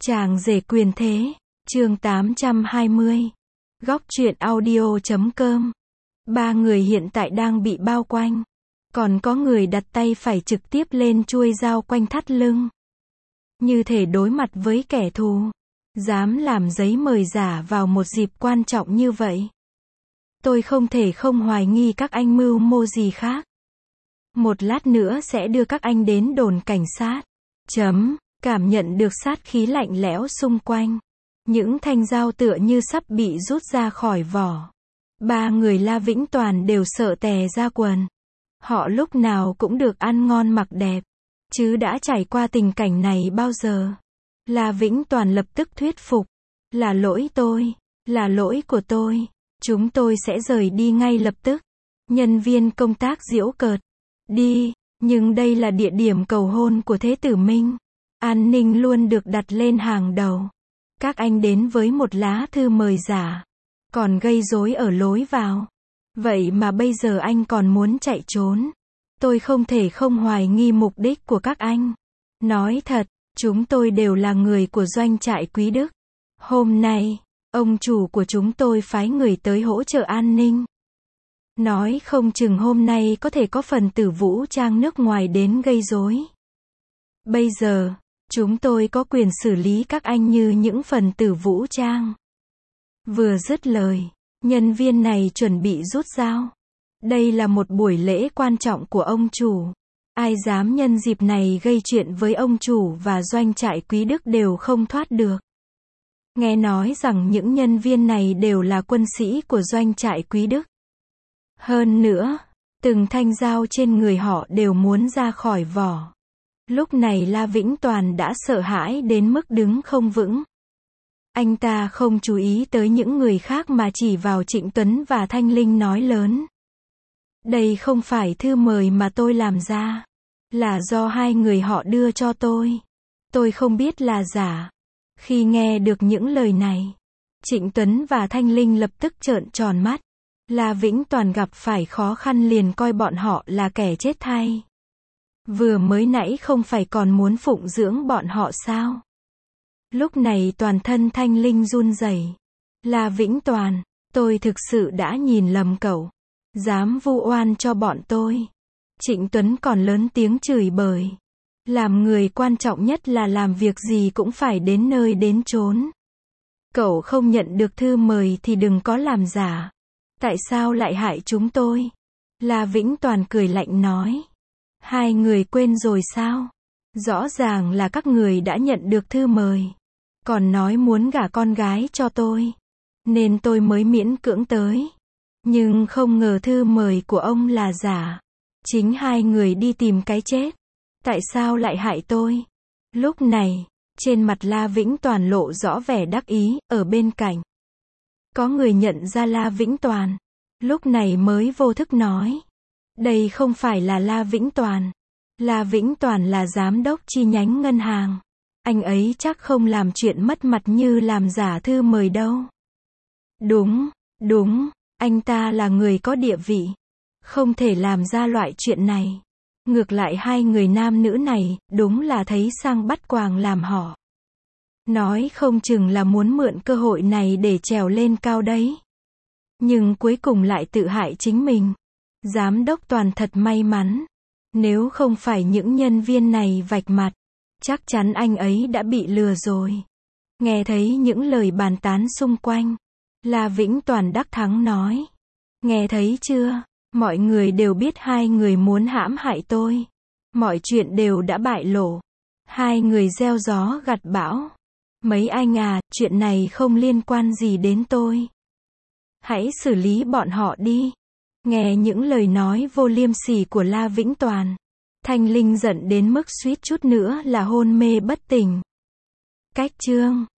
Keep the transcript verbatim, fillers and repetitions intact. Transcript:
Chàng rể quyền thế, chương tám trăm hai mươi. Góc truyện audio chấm com. Ba người hiện tại đang bị bao quanh. Còn có người đặt tay phải trực tiếp lên chuôi dao quanh thắt lưng. Như thể đối mặt với kẻ thù. Dám làm giấy mời giả vào một dịp quan trọng như vậy. Tôi không thể không hoài nghi các anh mưu mô gì khác. Một lát nữa sẽ đưa các anh đến đồn cảnh sát. Chấm. Cảm nhận được sát khí lạnh lẽo xung quanh. Những thanh dao tựa như sắp bị rút ra khỏi vỏ. Ba người La Vĩnh Toàn đều sợ tè ra quần. Họ lúc nào cũng được ăn ngon mặc đẹp. Chứ đã trải qua tình cảnh này bao giờ. La Vĩnh Toàn lập tức thuyết phục. Là lỗi tôi. Là lỗi của tôi. Chúng tôi sẽ rời đi ngay lập tức. Nhân viên công tác giễu cợt. Đi, nhưng đây là địa điểm cầu hôn của Thế tử Minh. An ninh luôn được đặt lên hàng đầu. Các anh đến với một lá thư mời giả. Còn gây rối ở lối vào. Vậy mà bây giờ anh còn muốn chạy trốn. Tôi không thể không hoài nghi mục đích của các anh. Nói thật, chúng tôi đều là người của doanh trại Quý Đức. Hôm nay, ông chủ của chúng tôi phái người tới hỗ trợ an ninh. Nói không chừng hôm nay có thể có phần tử vũ trang nước ngoài đến gây rối. Bây giờ, chúng tôi có quyền xử lý các anh như những phần tử vũ trang. Vừa dứt lời, nhân viên này chuẩn bị rút dao. Đây là một buổi lễ quan trọng của ông chủ. Ai dám nhân dịp này gây chuyện với ông chủ và doanh trại Quý Đức đều không thoát được. Nghe nói rằng những nhân viên này đều là quân sĩ của doanh trại Quý Đức. Hơn nữa, từng thanh dao trên người họ đều muốn ra khỏi vỏ. Lúc này La Vĩnh Toàn đã sợ hãi đến mức đứng không vững. Anh ta không chú ý tới những người khác mà chỉ vào Trịnh Tuấn và Thanh Linh nói lớn. Đây không phải thư mời mà tôi làm ra. Là do hai người họ đưa cho tôi. Tôi không biết là giả. Khi nghe được những lời này, Trịnh Tuấn và Thanh Linh lập tức trợn tròn mắt. La Vĩnh Toàn gặp phải khó khăn liền coi bọn họ là kẻ chết thay. Vừa mới nãy không phải còn muốn phụng dưỡng bọn họ sao? Lúc này toàn thân Thanh Linh run rẩy. La Vĩnh Toàn, tôi thực sự đã nhìn lầm cậu. Dám vu oan cho bọn tôi. Trịnh Tuấn còn lớn tiếng chửi bới. Làm người quan trọng nhất là làm việc gì cũng phải đến nơi đến chốn. Cậu không nhận được thư mời thì đừng có làm giả. Tại sao lại hại chúng tôi? La Vĩnh Toàn cười lạnh nói. Hai người quên rồi sao? Rõ ràng là các người đã nhận được thư mời. Còn nói muốn gả con gái cho tôi. Nên tôi mới miễn cưỡng tới. Nhưng không ngờ thư mời của ông là giả. Chính hai người đi tìm cái chết. Tại sao lại hại tôi? Lúc này, trên mặt La Vĩnh Toàn lộ rõ vẻ đắc ý, ở bên cạnh. Có người nhận ra La Vĩnh Toàn. Lúc này mới vô thức nói. Đây không phải là La Vĩnh Toàn. La Vĩnh Toàn là giám đốc chi nhánh ngân hàng. Anh ấy chắc không làm chuyện mất mặt như làm giả thư mời đâu. Đúng, đúng, anh ta là người có địa vị. Không thể làm ra loại chuyện này. Ngược lại hai người nam nữ này, đúng là thấy sang bắt quàng làm họ. Nói không chừng là muốn mượn cơ hội này để trèo lên cao đấy. Nhưng cuối cùng lại tự hại chính mình. Giám đốc Toàn thật may mắn. Nếu không phải những nhân viên này vạch mặt, chắc chắn anh ấy đã bị lừa rồi. Nghe thấy những lời bàn tán xung quanh, La Vĩnh Toàn đắc thắng nói. Nghe thấy chưa? Mọi người đều biết hai người muốn hãm hại tôi. Mọi chuyện đều đã bại lộ. Hai người gieo gió gặt bão. Mấy anh à, chuyện này không liên quan gì đến tôi. Hãy xử lý bọn họ đi. Nghe những lời nói vô liêm sỉ của La Vĩnh Toàn, Thanh Linh giận đến mức suýt chút nữa là hôn mê bất tỉnh. Cách chương